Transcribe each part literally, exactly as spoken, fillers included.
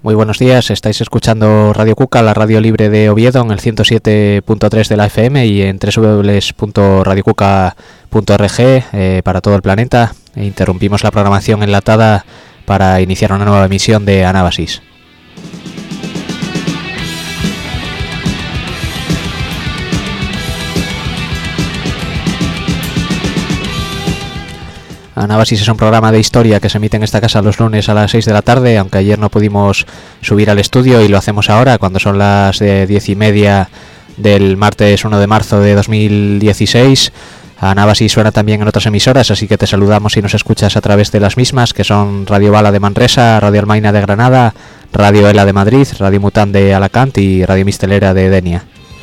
Muy buenos días, estáis escuchando Radio Cuca, la radio libre de Oviedo, en el ciento siete punto tres de la F M y en doble u doble u doble u punto radio cuca punto org eh, para todo el planeta. E interrumpimos la programación enlatada para iniciar una nueva emisión de Anábasis. Anábasis es un programa de historia que se emite en esta casa los lunes a las seis de la tarde, aunque ayer no pudimos subir al estudio y lo hacemos ahora cuando son las eh, diez y media del martes uno de marzo de dos mil dieciséis. Anábasis suena también en otras emisoras, así que te saludamos si nos escuchas a través de las mismas, que son Radio Bala de Manresa, Radio Almaina de Granada, Radio Ela de Madrid, Radio Mután de Alacant y Radio Mistelera de Denia.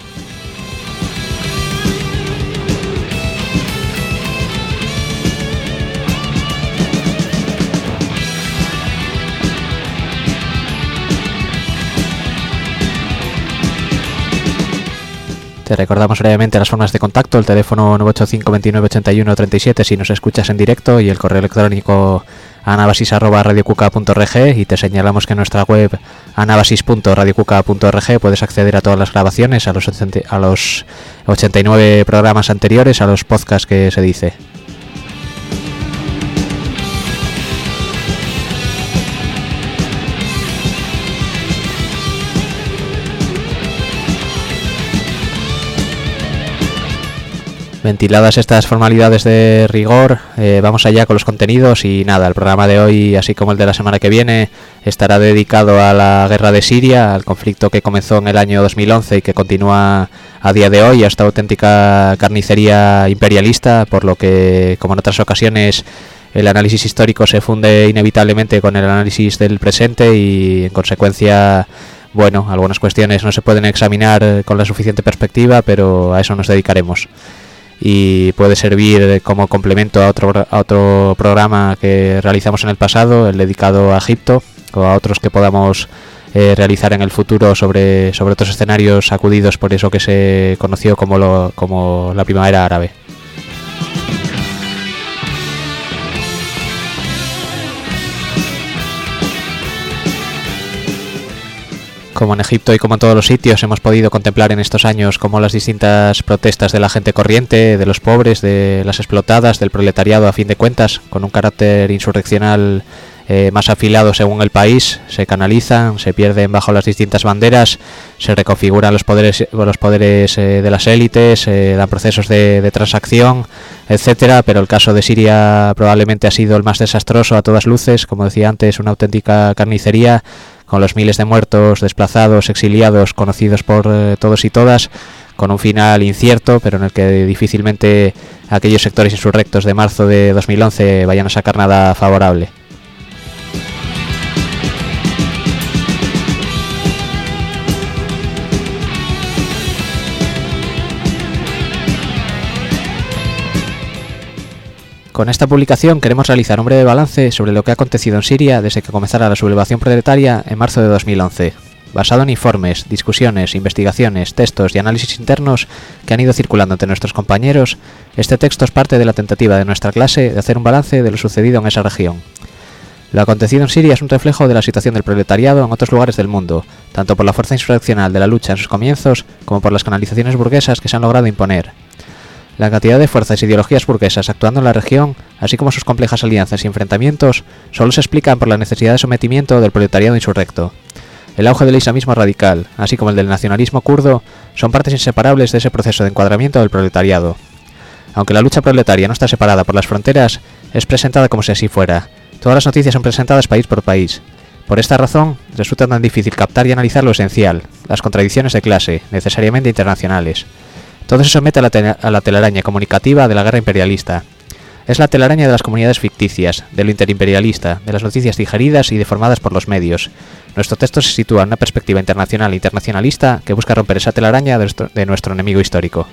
Te recordamos brevemente las formas de contacto: el teléfono nueve ocho cinco veintinueve ochenta y uno treinta y siete si nos escuchas en directo, y el correo electrónico anabasis arroba radiocuca punto org, y te señalamos que en nuestra web anabasis punto radiocuca punto org puedes acceder a todas las grabaciones, a los, a los ochenta y nueve programas anteriores, a los podcasts que se dice. Ventiladas estas formalidades de rigor, eh, vamos allá con los contenidos. Y nada, el programa de hoy, así como el de la semana que viene, estará dedicado a la guerra de Siria, al conflicto que comenzó en el año dos mil once y que continúa a día de hoy, a esta auténtica carnicería imperialista, por lo que, como en otras ocasiones, el análisis histórico se funde inevitablemente con el análisis del presente y, en consecuencia, bueno, algunas cuestiones no se pueden examinar con la suficiente perspectiva, pero a eso nos dedicaremos. Y puede servir como complemento a otro a otro programa que realizamos en el pasado, el dedicado a Egipto, o a otros que podamos eh, realizar en el futuro sobre, sobre otros escenarios sacudidos por eso que se conoció como, lo, como la primavera árabe. Como en Egipto y como en todos los sitios, hemos podido contemplar en estos años cómo las distintas protestas de la gente corriente, de los pobres, de las explotadas, del proletariado, a fin de cuentas, con un carácter insurreccional eh, más afilado según el país, se canalizan, se pierden bajo las distintas banderas, se reconfiguran los poderes, los poderes eh, de las élites, eh, dan procesos de, de transacción, etcétera. Pero el caso de Siria probablemente ha sido el más desastroso a todas luces, como decía antes, una auténtica carnicería, con los miles de muertos, desplazados, exiliados, conocidos por eh, todos y todas, con un final incierto, pero en el que difícilmente aquellos sectores insurrectos de marzo de dos mil once vayan a sacar nada favorable. Con esta publicación queremos realizar un breve balance sobre lo que ha acontecido en Siria desde que comenzara la sublevación proletaria en marzo de dos mil once, basado en informes, discusiones, investigaciones, textos y análisis internos que han ido circulando entre nuestros compañeros. Este texto es parte de la tentativa de nuestra clase de hacer un balance de lo sucedido en esa región. Lo acontecido en Siria es un reflejo de la situación del proletariado en otros lugares del mundo, tanto por la fuerza insurreccional de la lucha en sus comienzos como por las canalizaciones burguesas que se han logrado imponer. La cantidad de fuerzas e ideologías burguesas actuando en la región, así como sus complejas alianzas y enfrentamientos, solo se explican por la necesidad de sometimiento del proletariado insurrecto. El auge del islamismo radical, así como el del nacionalismo kurdo, son partes inseparables de ese proceso de encuadramiento del proletariado. Aunque la lucha proletaria no está separada por las fronteras, es presentada como si así fuera. Todas las noticias son presentadas país por país. Por esta razón, resulta tan difícil captar y analizar lo esencial, las contradicciones de clase, necesariamente internacionales. Todo se somete a la, te- a la telaraña comunicativa de la guerra imperialista. Es la telaraña de las comunidades ficticias, de lo interimperialista, de las noticias digeridas y deformadas por los medios. Nuestro texto se sitúa en una perspectiva internacional e internacionalista que busca romper esa telaraña de nuestro, de nuestro enemigo histórico.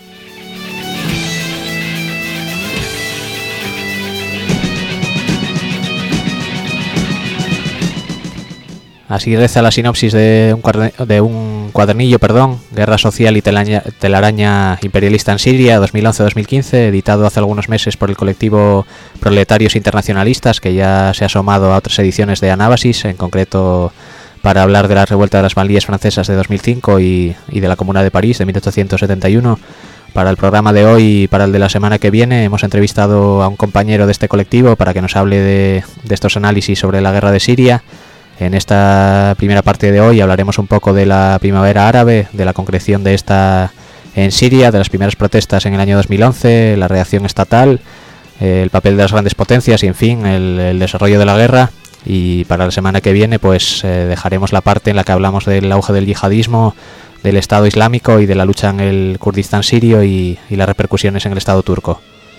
Así reza la sinopsis de un, cuadern- de un cuadernillo, perdón, Guerra Social y telaraña, telaraña Imperialista en Siria, dos mil once a dos mil quince, editado hace algunos meses por el colectivo Proletarios Internacionalistas, que ya se ha asomado a otras ediciones de Anábasis, en concreto para hablar de la revuelta de las Banlieues francesas de dos mil cinco y, y de la Comuna de París de mil ochocientos setenta y uno. Para el programa de hoy y para el de la semana que viene hemos entrevistado a un compañero de este colectivo para que nos hable de, de estos análisis sobre la guerra de Siria. En esta primera parte de hoy hablaremos un poco de la primavera árabe, de la concreción de esta en Siria, de las primeras protestas en el año dos mil once, la reacción estatal, el papel de las grandes potencias y, en fin, el, el desarrollo de la guerra. Y para la semana que viene pues eh, dejaremos la parte en la que hablamos del auge del yihadismo, del Estado Islámico y de la lucha en el Kurdistán sirio y, y las repercusiones en el Estado turco.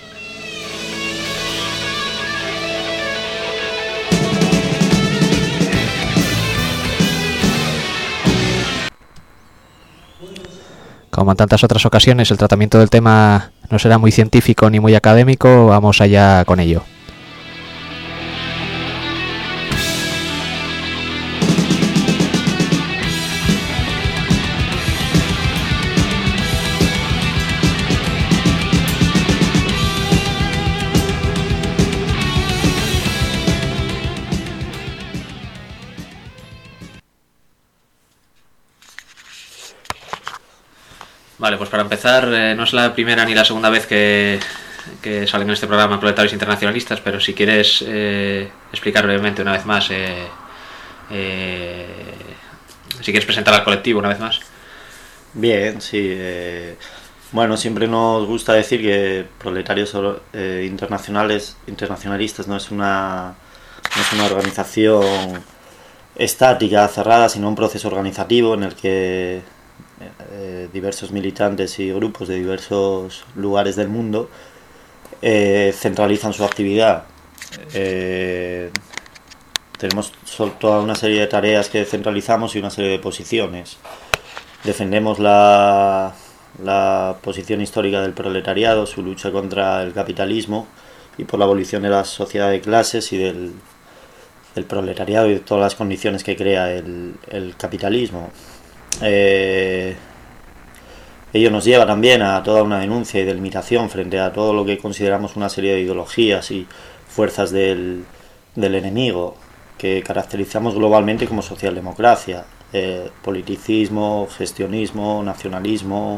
Como en tantas otras ocasiones, el tratamiento del tema no será muy científico ni muy académico. Vamos allá con ello. Vale, pues para empezar, eh, no es la primera ni la segunda vez que, que salen en este programa Proletarios Internacionalistas, pero si quieres eh, explicar brevemente una vez más, eh, eh, si quieres presentar al colectivo una vez más. Bien, sí. Eh, bueno, siempre nos gusta decir que Proletarios eh, Internacionales, Internacionalistas no es una, no es una organización estática, cerrada, sino un proceso organizativo en el que Eh, diversos militantes y grupos de diversos lugares del mundo eh, centralizan su actividad. Eh, tenemos toda una serie de tareas que centralizamos y una serie de posiciones. Defendemos la, la posición histórica del proletariado, su lucha contra el capitalismo y por la abolición de la sociedad de clases y del, del proletariado y de todas las condiciones que crea el, el capitalismo. Eh, ello nos lleva también a toda una denuncia y delimitación frente a todo lo que consideramos una serie de ideologías y fuerzas del, del enemigo que caracterizamos globalmente como socialdemocracia, eh, politicismo, gestionismo, nacionalismo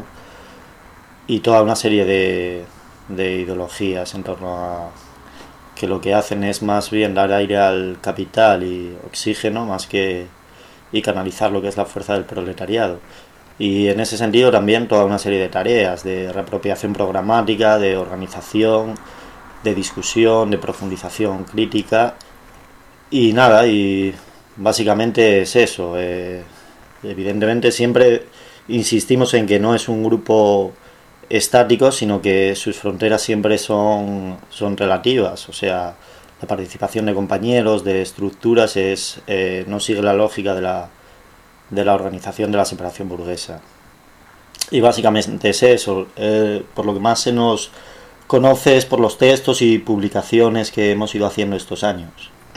y toda una serie de, de ideologías en torno a que lo que hacen es más bien dar aire al capital y oxígeno más que y canalizar lo que es la fuerza del proletariado. Y en ese sentido también toda una serie de tareas de reapropiación programática, de organización, de discusión, de profundización crítica y nada, y básicamente es eso. Eh, evidentemente siempre insistimos en que no es un grupo estático, sino que sus fronteras siempre son, son relativas, o sea, la participación de compañeros, de estructuras, es eh, no sigue la lógica de la, de la organización de la separación burguesa. Y básicamente es eso. Eh, por lo que más se nos conoce es por los textos y publicaciones que hemos ido haciendo estos años.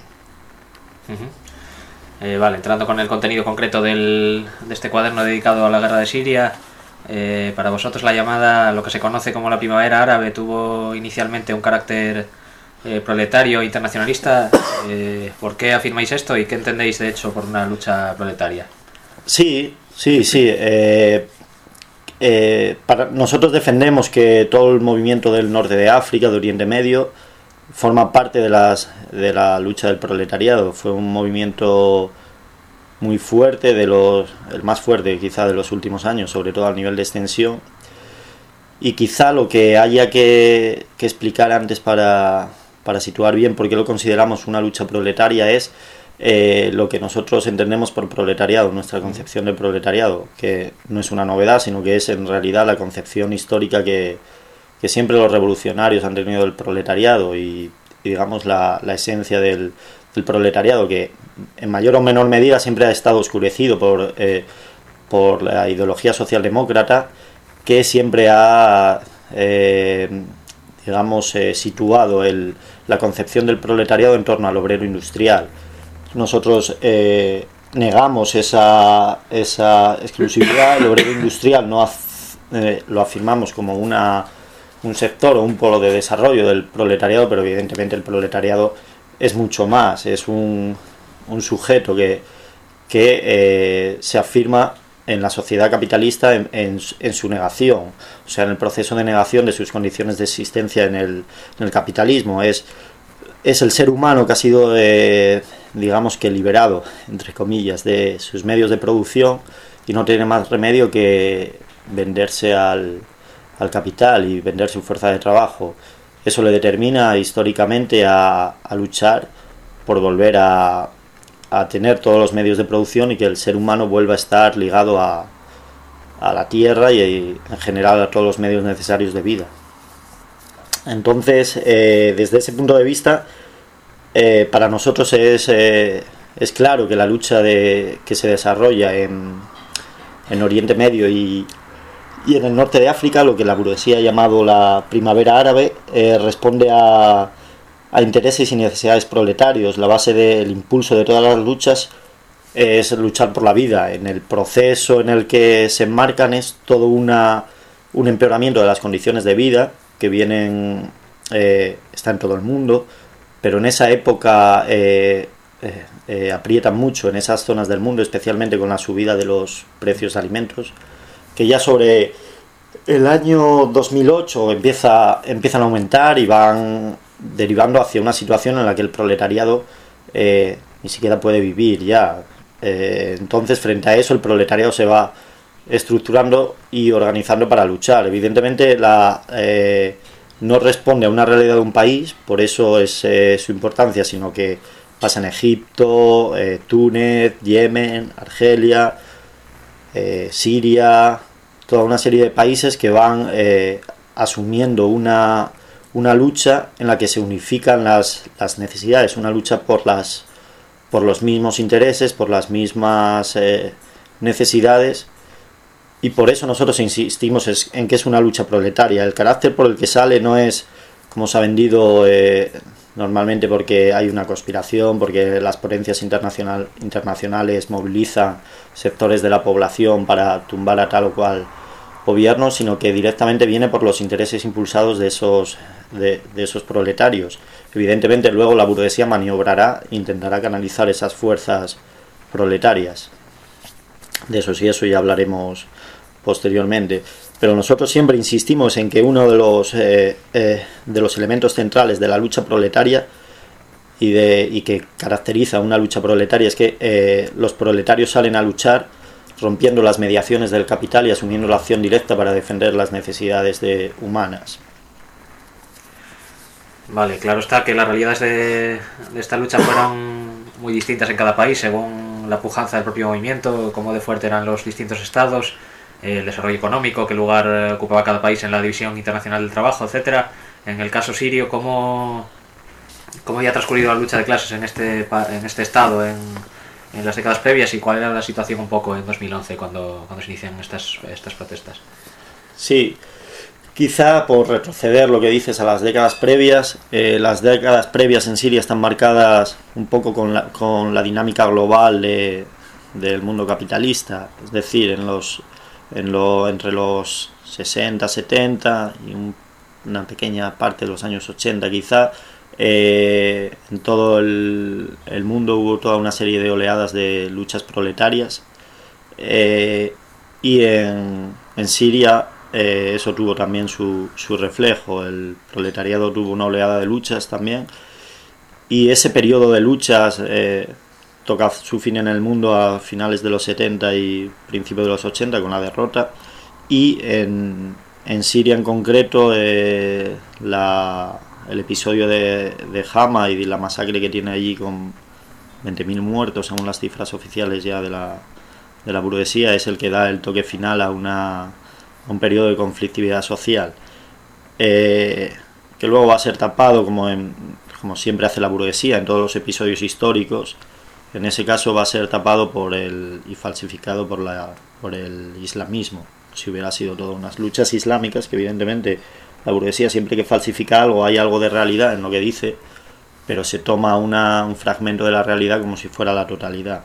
Uh-huh. Eh, vale, entrando con el contenido concreto del, de este cuaderno dedicado a la guerra de Siria, eh, para vosotros la llamada, lo que se conoce como la primavera árabe, tuvo inicialmente un carácter Eh, proletario internacionalista. Eh, ¿Por qué afirmáis esto y qué entendéis de hecho por una lucha proletaria? Sí, sí, sí. Eh, eh, para, nosotros defendemos que todo el movimiento del norte de África, de Oriente Medio, forma parte de, las, de la lucha del proletariado. Fue un movimiento muy fuerte, de los, el más fuerte quizá de los últimos años, sobre todo a nivel de extensión. Y quizá lo que haya que, que explicar antes para... para situar bien por qué lo consideramos una lucha proletaria es eh, lo que nosotros entendemos por proletariado, nuestra concepción del proletariado, que no es una novedad, sino que es en realidad la concepción histórica que, que siempre los revolucionarios han tenido del proletariado y, y digamos la, la esencia del, del proletariado, que en mayor o menor medida siempre ha estado oscurecido por, eh, por la ideología socialdemócrata, que siempre ha eh, digamos eh, situado el, la concepción del proletariado en torno al obrero industrial. Nosotros eh, negamos esa, esa exclusividad. El obrero industrial no af, eh, lo afirmamos como una, un sector o un polo de desarrollo del proletariado, pero evidentemente el proletariado es mucho más, es un, un sujeto que, que eh, se afirma en la sociedad capitalista en, en, en su negación, o sea, en el proceso de negación de sus condiciones de existencia en el, en el capitalismo. Es, es el ser humano que ha sido, eh, digamos que liberado, entre comillas, de sus medios de producción y no tiene más remedio que venderse al, al capital y vender su fuerza de trabajo. Eso le determina históricamente a, a luchar por volver a, a tener todos los medios de producción y que el ser humano vuelva a estar ligado a, a la tierra y, y en general a todos los medios necesarios de vida. Entonces, eh, desde ese punto de vista, eh, para nosotros es, eh, es claro que la lucha de, que se desarrolla en, en Oriente Medio y, y en el norte de África, lo que la burguesía ha llamado la primavera árabe, eh, responde a, a intereses y necesidades proletarios. La base del impulso de todas las luchas es luchar por la vida. En el proceso en el que se enmarcan es todo una, un empeoramiento de las condiciones de vida que vienen, eh, está en todo el mundo, pero en esa época eh, eh, eh, aprietan mucho en esas zonas del mundo, especialmente con la subida de los precios de alimentos, que ya sobre el año dos mil ocho empieza, empiezan a aumentar y van derivando hacia una situación en la que el proletariado eh, ni siquiera puede vivir ya. Eh, entonces, frente a eso, el proletariado se va estructurando y organizando para luchar. Evidentemente, la, eh, no responde a una realidad de un país, por eso es eh, su importancia, sino que pasa en Egipto, eh, Túnez, Yemen, Argelia, eh, Siria, toda una serie de países que van eh, asumiendo una, una lucha en la que se unifican las, las necesidades, una lucha por, las, por los mismos intereses, por las mismas eh, necesidades. Y por eso nosotros insistimos en que es una lucha proletaria. El carácter por el que sale no es como se ha vendido eh, normalmente porque hay una conspiración, porque las potencias internacional, internacionales movilizan sectores de la población para tumbar a tal o cual gobierno, sino que directamente viene por los intereses impulsados de esos, de, de esos proletarios. Evidentemente luego la burguesía maniobrará e intentará canalizar esas fuerzas proletarias. De eso sí, eso ya hablaremos posteriormente, pero nosotros siempre insistimos en que uno de los eh, eh, de los elementos centrales de la lucha proletaria y, de, y que caracteriza una lucha proletaria es que eh, los proletarios salen a luchar rompiendo las mediaciones del capital y asumiendo la acción directa para defender las necesidades de, humanas. Vale, claro está que las realidades de, de esta lucha fueron muy distintas en cada país según la pujanza del propio movimiento, cómo de fuerte eran los distintos estados, el desarrollo económico, qué lugar ocupaba cada país en la división internacional del trabajo, etcétera. En el caso sirio, cómo, cómo ya ha transcurrido la lucha de clases en este, en este estado en, en las décadas previas y cuál era la situación un poco en dos mil once cuando, cuando se inician estas, estas protestas. Sí, quizá por retroceder lo que dices a las décadas previas, eh, las décadas previas en Siria están marcadas un poco con la, con la dinámica global de, del mundo capitalista, es decir, en los en lo, entre los sesenta, setenta y un, una pequeña parte de los años ochenta quizá, eh, en todo el, el mundo hubo toda una serie de oleadas de luchas proletarias eh, y en, en Siria eh, eso tuvo también su, su reflejo. El proletariado tuvo una oleada de luchas también y ese periodo de luchas eh, toca su fin en el mundo a finales de los setenta y principios de los ochenta con la derrota, y en, en Siria en concreto eh, la, el episodio de, de Hama y de la masacre que tiene allí con veinte mil muertos según las cifras oficiales ya de la, de la burguesía es el que da el toque final a, una, a un periodo de conflictividad social eh, que luego va a ser tapado como, en, como siempre hace la burguesía en todos los episodios históricos. En ese caso va a ser tapado por el y falsificado por la por el islamismo. Si hubiera sido todas unas luchas islámicas, que evidentemente la burguesía siempre que falsifica algo hay algo de realidad en lo que dice, pero se toma una, un fragmento de la realidad como si fuera la totalidad.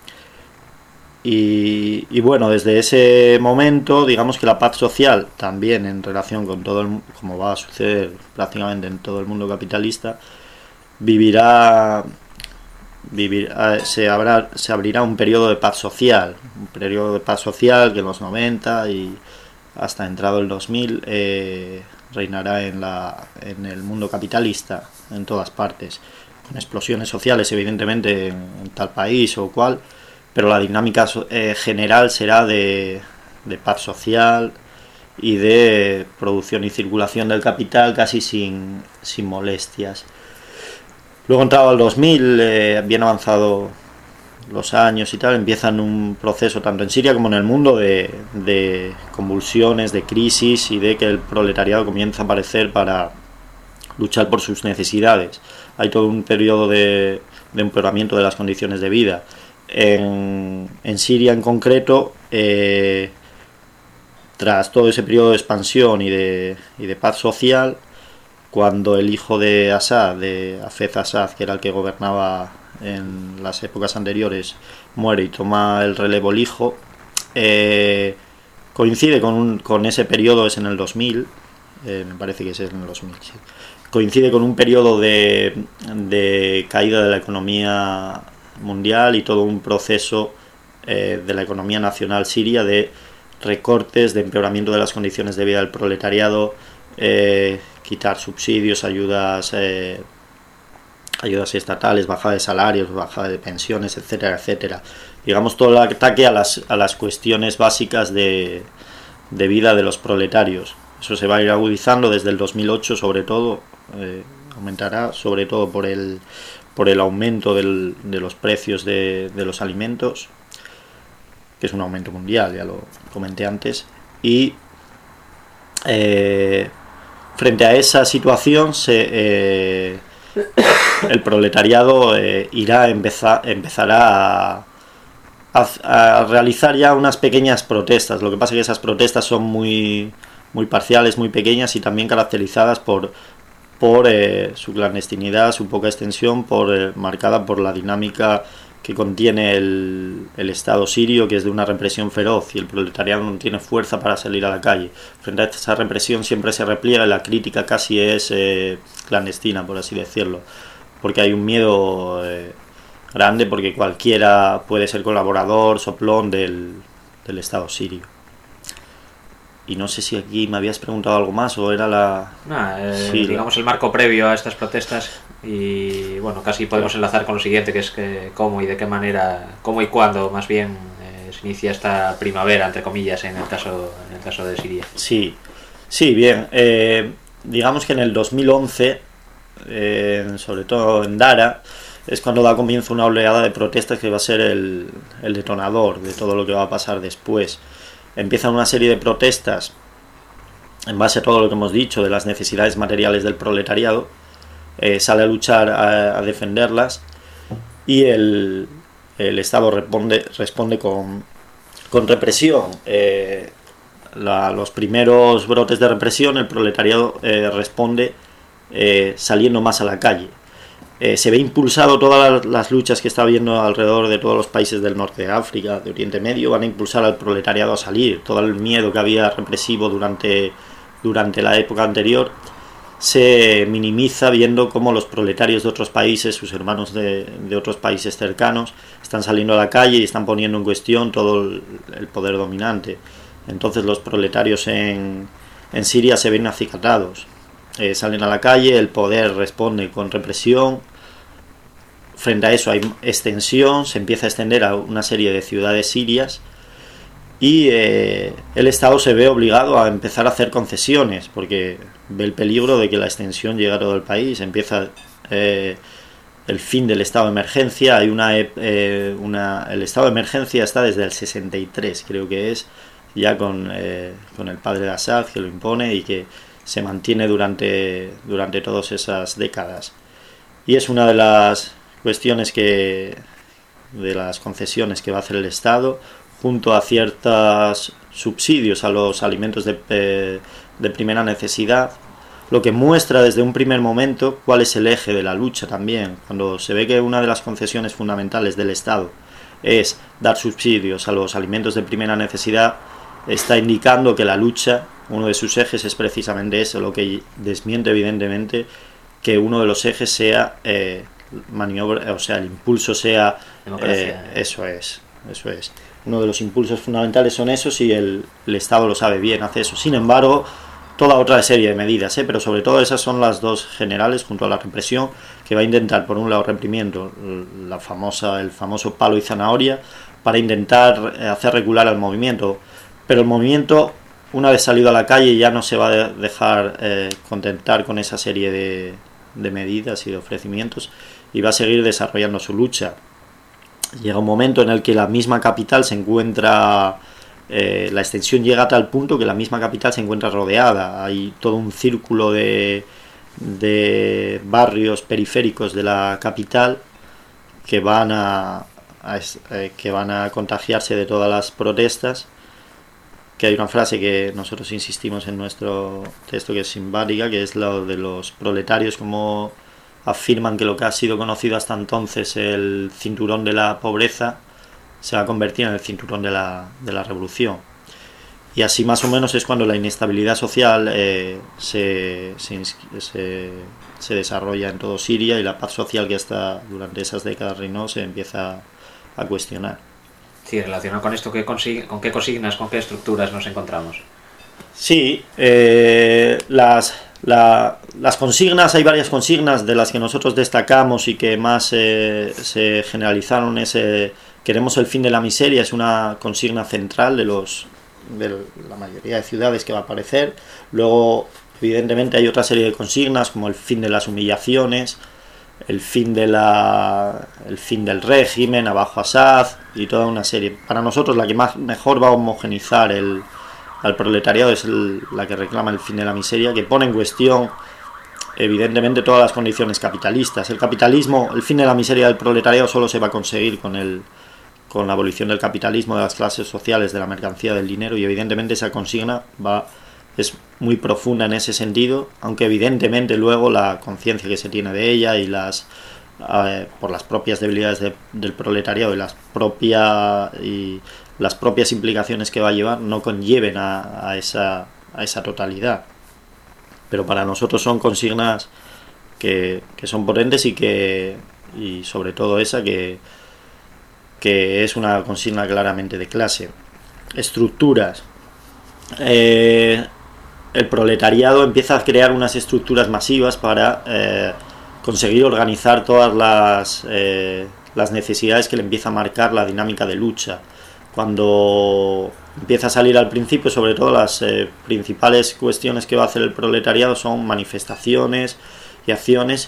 Y, y bueno, desde ese momento, digamos que la paz social, también en relación con todo el, como va a suceder prácticamente en todo el mundo capitalista, vivirá vivir, se, habrá, se abrirá un periodo de paz social, un periodo de paz social que en los noventa y hasta entrado el dos mil eh, reinará en, la, en el mundo capitalista en todas partes, con explosiones sociales evidentemente en, en tal país o cual, pero la dinámica eh, general será de, de paz social y de producción y circulación del capital casi sin, sin molestias. Luego entrado al dos mil, eh, bien avanzado los años y tal, empiezan un proceso tanto en Siria como en el mundo de, de convulsiones, de crisis y de que el proletariado comienza a aparecer para luchar por sus necesidades. Hay todo un periodo de, de empeoramiento de las condiciones de vida. En, en Siria en concreto, eh, tras todo ese periodo de expansión y de, y de paz social, cuando el hijo de Assad, de Hafez Assad, que era el que gobernaba en las épocas anteriores, muere y toma el relevo el hijo, eh, coincide con, un, con ese periodo, es en el dos mil, eh, me parece que es en el dos mil, sí. Coincide con un periodo de, de caída de la economía mundial y todo un proceso eh, de la economía nacional siria de recortes, de empeoramiento de las condiciones de vida del proletariado, eh, quitar subsidios, ayudas eh, ayudas estatales, bajada de salarios, bajada de pensiones, etcétera, etcétera. Digamos, todo el ataque a las, a las cuestiones básicas de, de vida de los proletarios. Eso se va a ir agudizando desde el dos mil ocho, sobre todo, eh, aumentará sobre todo por el, por el aumento del, de los precios de, de los alimentos, que es un aumento mundial, ya lo comenté antes, y eh, frente a esa situación se... Eh, el proletariado eh, irá empezar, empezará a, a, a realizar ya unas pequeñas protestas. Lo que pasa es que esas protestas son muy, muy parciales, muy pequeñas y también caracterizadas por, por eh, su clandestinidad, su poca extensión, por, eh, marcada por la dinámica que contiene el, el Estado sirio, que es de una represión feroz, y el proletariado no tiene fuerza para salir a la calle. Frente a esa represión siempre se repliega y la crítica casi es eh, clandestina, por así decirlo, porque hay un miedo eh, grande, porque cualquiera puede ser colaborador, soplón del, del Estado sirio. Y no sé si aquí me habías preguntado algo más o era la... Nah, eh, sí, digamos el marco previo a estas protestas. Y bueno, casi podemos enlazar con lo siguiente, que es que cómo y de qué manera, cómo y cuándo más bien eh, se inicia esta primavera, entre comillas, en el caso, en el caso de Siria. Sí, sí, bien. Eh, digamos que en el dos mil once, eh, sobre todo en Dara, es cuando da comienzo una oleada de protestas que va a ser el, el detonador de todo lo que va a pasar después. Empiezan una serie de protestas en base a todo lo que hemos dicho de las necesidades materiales del proletariado. Eh, sale a luchar, a, a defenderlas, y el, el Estado responde, responde con, con represión. Eh, la, los primeros brotes de represión, el proletariado eh, responde eh, saliendo más a la calle. Eh, se ve impulsado todas las, las luchas que está habiendo alrededor de todos los países del norte de África, de Oriente Medio, van a impulsar al proletariado a salir. Todo el miedo que había represivo durante, durante la época anterior se minimiza viendo cómo los proletarios de otros países, sus hermanos de, de otros países cercanos, están saliendo a la calle y están poniendo en cuestión todo el, el poder dominante. Entonces los proletarios en, en Siria se ven acicatados, eh, salen a la calle, el poder responde con represión. Frente a eso hay extensión, se empieza a extender a una serie de ciudades sirias, y eh, el Estado se ve obligado a empezar a hacer concesiones, porque ve el peligro de que la extensión llegue a todo el país. Empieza eh, el fin del estado de emergencia. Hay una, eh, una el estado de emergencia está desde el sesenta y tres, creo que es, ya con, eh, con el padre de Assad, que lo impone y que se mantiene durante, durante todas esas décadas. Y es una de las cuestiones que, de las concesiones que va a hacer el Estado, junto a ciertos subsidios a los alimentos de, de, de primera necesidad, lo que muestra desde un primer momento cuál es el eje de la lucha también. Cuando se ve que una de las concesiones fundamentales del Estado es dar subsidios a los alimentos de primera necesidad, está indicando que la lucha, uno de sus ejes es precisamente eso, lo que desmiente evidentemente que uno de los ejes sea eh, maniobra, o sea, el impulso sea eh, eso es, eso es. Uno de los impulsos fundamentales son esos y el, el Estado lo sabe bien, hace eso. Sin embargo, toda otra serie de medidas, ¿eh? Pero sobre todo esas son las dos generales junto a la represión, que va a intentar, por un lado, reprimiendo la famosa, el famoso palo y zanahoria, para intentar hacer recular al movimiento. Pero el movimiento, una vez salido a la calle, ya no se va a dejar eh, contentar con esa serie de, de medidas y de ofrecimientos y va a seguir desarrollando su lucha. Llega un momento en el que la misma capital se encuentra... Eh, la extensión llega a tal punto que la misma capital se encuentra rodeada. Hay todo un círculo de, de barrios periféricos de la capital que van a, a eh, que van a contagiarse de todas las protestas. Que hay una frase que nosotros insistimos en nuestro texto que es simpática, que es lo de los proletarios, como afirman que lo que ha sido conocido hasta entonces el cinturón de la pobreza se va a convertir en el cinturón de la, de la revolución. Y así más o menos es cuando la inestabilidad social eh, se, se, se, se desarrolla en todo Siria y la paz social que hasta durante esas décadas reinó se empieza a cuestionar. Sí, relacionado con esto, ¿qué consign- ¿con qué consignas, con qué estructuras nos encontramos? Sí, eh, las, la, las consignas, hay varias consignas de las que nosotros destacamos y que más eh, se generalizaron ese... Queremos el fin de la miseria, es una consigna central de los de la mayoría de ciudades que va a aparecer. Luego, evidentemente, hay otra serie de consignas como el fin de las humillaciones, el fin de la el fin del régimen, abajo Assad y toda una serie. Para nosotros la que más mejor va a homogenizar el, al proletariado es el, la que reclama el fin de la miseria, que pone en cuestión evidentemente todas las condiciones capitalistas. El capitalismo, el fin de la miseria del proletariado solo se va a conseguir con el con la abolición del capitalismo, de las clases sociales, de la mercancía, del dinero, y evidentemente esa consigna va es muy profunda en ese sentido, aunque evidentemente luego la conciencia que se tiene de ella y las eh, por las propias debilidades de, del proletariado y las propias y las propias implicaciones que va a llevar no conlleven a, a esa a esa totalidad. Pero para nosotros son consignas que, que son potentes y que y sobre todo esa que que es una consigna claramente de clase. Estructuras. Eh, el proletariado empieza a crear unas estructuras masivas para eh, conseguir organizar todas las, eh, las necesidades que le empieza a marcar la dinámica de lucha. Cuando empieza a salir al principio, sobre todo las eh, principales cuestiones que va a hacer el proletariado son manifestaciones y acciones,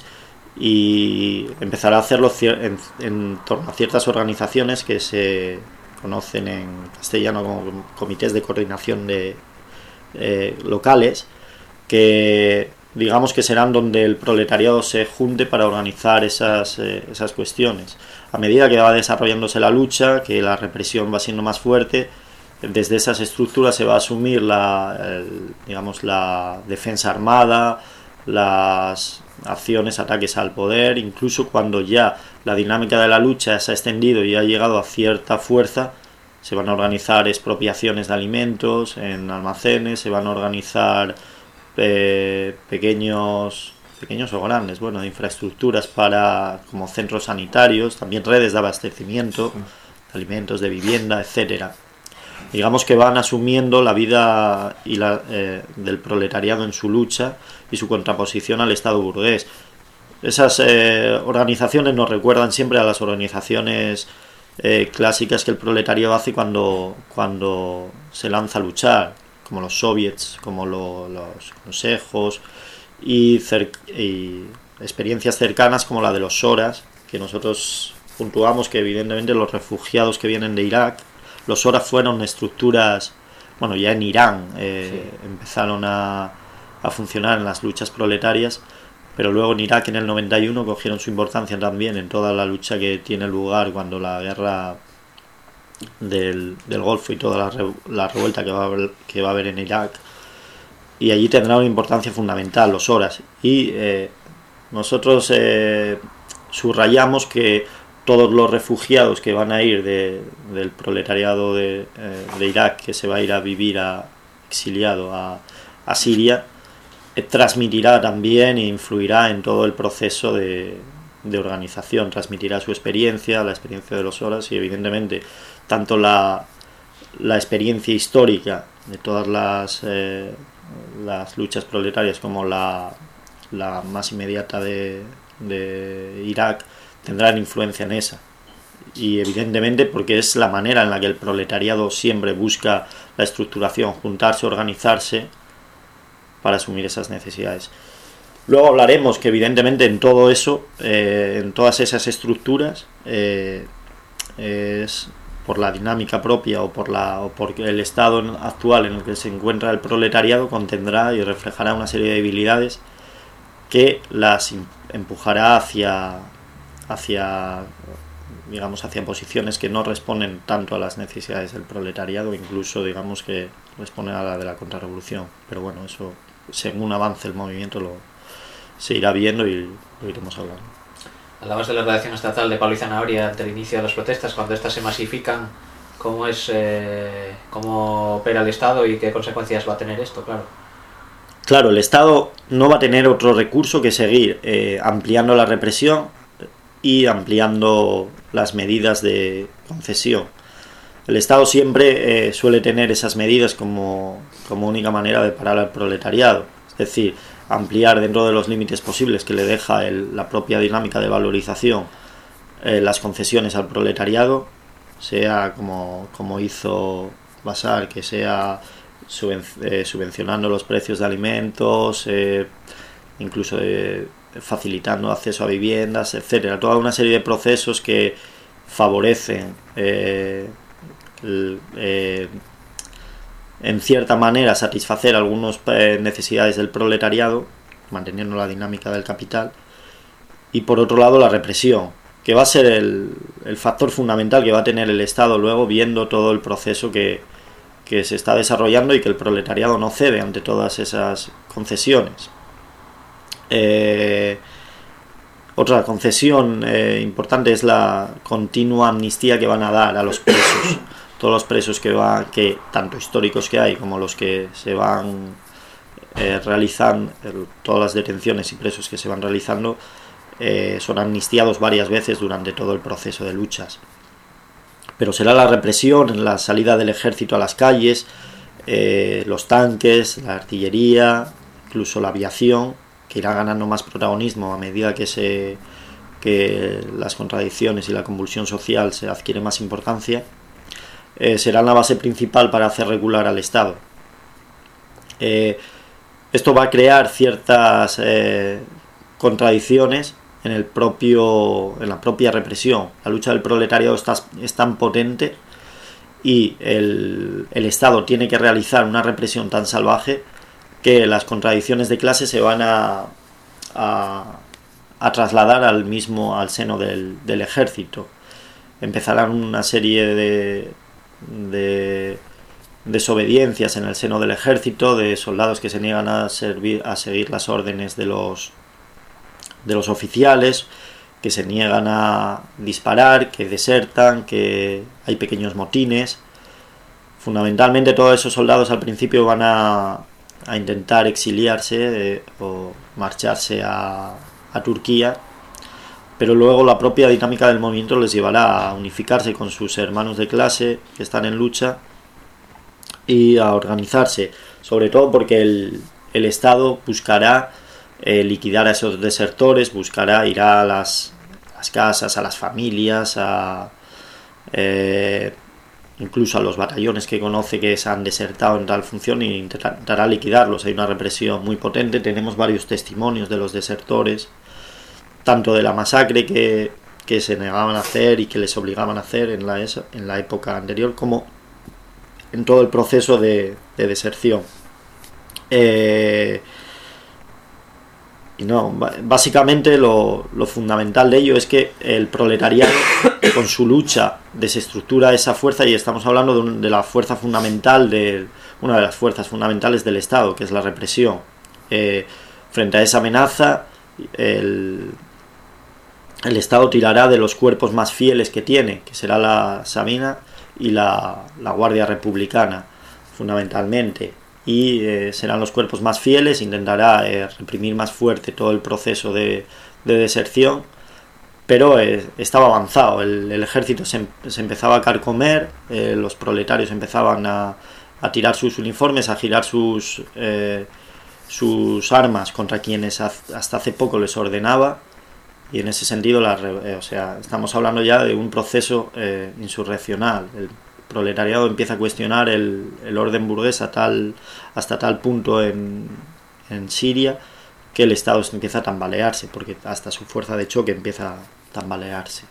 y empezará a hacerlo en, en torno a ciertas organizaciones que se conocen en castellano como comités de coordinación de eh, locales, que digamos que serán donde el proletariado se junte para organizar esas, eh, esas cuestiones. A medida que va desarrollándose la lucha, que la represión va siendo más fuerte, desde esas estructuras se va a asumir la, el, digamos, la defensa armada, las acciones, ataques al poder, incluso cuando ya la dinámica de la lucha se ha extendido y ha llegado a cierta fuerza, se van a organizar expropiaciones de alimentos en almacenes, se van a organizar eh, pequeños pequeños o grandes, bueno, de infraestructuras para como centros sanitarios, también redes de abastecimiento, de alimentos, de vivienda, etcétera. Digamos que van asumiendo la vida y la, eh, del proletariado en su lucha y su contraposición al Estado burgués. Esas eh, organizaciones nos recuerdan siempre a las organizaciones eh, clásicas que el proletariado hace cuando, cuando se lanza a luchar, como los soviets, como lo, los consejos y, y experiencias cercanas como la de los Soras, que nosotros puntuamos que evidentemente los refugiados que vienen de Irak, los Soras fueron estructuras, bueno, ya en Irán eh, sí. empezaron a, a funcionar en las luchas proletarias, pero luego en Irak en el noventa y uno cogieron su importancia también en toda la lucha que tiene lugar cuando la guerra del, del Golfo y toda la, re, la revuelta que va, a haber, que va a haber en Irak, y allí tendrá una importancia fundamental los Soras. Y eh, nosotros eh, subrayamos que todos los refugiados que van a ir de, del proletariado de, eh, de Irak, que se va a ir a vivir a, exiliado a, a Siria, eh, transmitirá también e influirá en todo el proceso de, de organización, transmitirá su experiencia, la experiencia de los horas y evidentemente tanto la, la experiencia histórica de todas las, eh, las luchas proletarias como la, la más inmediata de, de Irak tendrán influencia en esa. Y evidentemente porque es la manera en la que el proletariado siempre busca la estructuración, juntarse, organizarse para asumir esas necesidades. Luego hablaremos que evidentemente en todo eso, eh, en todas esas estructuras, eh, es por la dinámica propia o por, la, o por el estado actual en el que se encuentra el proletariado, contendrá y reflejará una serie de debilidades que las empujará hacia, hacia, digamos, hacia posiciones que no responden tanto a las necesidades del proletariado, incluso digamos que responden a la de la contrarrevolución. Pero bueno, eso según avance el movimiento lo se irá viendo y lo iremos hablando. Hablabas de la redacción estatal de Pablo y Zanabria ante el inicio de las protestas. Cuando estas se masifican, ¿cómo es, eh, cómo opera el Estado y qué consecuencias va a tener esto? Claro. Claro, el Estado no va a tener otro recurso que seguir eh, ampliando la represión y ampliando las medidas de concesión. El Estado siempre eh, suele tener esas medidas como, como única manera de parar al proletariado, es decir, ampliar dentro de los límites posibles que le deja el, la propia dinámica de valorización eh, las concesiones al proletariado, sea como, como hizo Bashar, que sea suben, eh, subvencionando los precios de alimentos, eh, incluso eh, facilitando acceso a viviendas, etcétera. Toda una serie de procesos que favorecen eh, el, eh, en cierta manera satisfacer algunas eh, necesidades del proletariado, manteniendo la dinámica del capital, y por otro lado la represión, que va a ser el, el factor fundamental que va a tener el Estado luego, viendo todo el proceso que, que se está desarrollando y que el proletariado no cede ante todas esas concesiones. Eh, otra concesión eh, importante es la continua amnistía que van a dar a los presos. Todos los presos que van, que tanto históricos que hay como los que se van eh, realizando, todas las detenciones y presos que se van realizando eh, son amnistiados varias veces durante todo el proceso de luchas. Pero será la represión, la salida del ejército a las calles, eh, los tanques, la artillería, incluso la aviación, que irá ganando más protagonismo a medida que se que las contradicciones y la convulsión social se adquiere más importancia. Eh, serán la base principal para hacer regular al Estado. Eh, esto va a crear ciertas eh, contradicciones en, el propio, en la propia represión. La lucha del proletariado está, es tan potente y el, el Estado tiene que realizar una represión tan salvaje que las contradicciones de clase se van a, a, a trasladar al mismo al seno del, del ejército. Empezarán una serie de de desobediencias en el seno del ejército, de soldados que se niegan a servir a seguir las órdenes de los de los oficiales, que se niegan a disparar, que desertan, que hay pequeños motines. Fundamentalmente todos esos soldados al principio van a, a intentar exiliarse eh, o marcharse a, a Turquía, pero luego la propia dinámica del movimiento les llevará a unificarse con sus hermanos de clase que están en lucha y a organizarse, sobre todo porque el, el Estado buscará eh, liquidar a esos desertores, buscará, irá a las, las casas, a las familias, a, eh, incluso a los batallones que conoce que se han desertado en tal función e intentará liquidarlos. Hay una represión muy potente, tenemos varios testimonios de los desertores, tanto de la masacre que, que se negaban a hacer y que les obligaban a hacer en la, en la época anterior, como en todo el proceso de, de deserción. Eh, y no, básicamente lo, lo fundamental de ello es que el proletariado, con su lucha, desestructura esa fuerza, y estamos hablando de, un, de la fuerza fundamental, de una de las fuerzas fundamentales del Estado, que es la represión. Eh, frente a esa amenaza, el... el Estado tirará de los cuerpos más fieles que tiene, que será la Sabina y la, la Guardia Republicana, fundamentalmente. Y eh, serán los cuerpos más fieles, intentará eh, reprimir más fuerte todo el proceso de, de deserción pero eh, estaba avanzado, el, el ejército se, se empezaba a carcomer, eh, los proletarios empezaban a, a tirar sus uniformes, a girar sus, eh, sus armas contra quienes hasta hace poco les ordenaba, y en ese sentido, la, eh, o sea, estamos hablando ya de un proceso eh, insurreccional. El proletariado empieza a cuestionar el, el orden burgués a tal, hasta tal punto en, en Siria, que el Estado empieza a tambalearse, porque hasta su fuerza de choque empieza a tambalearse.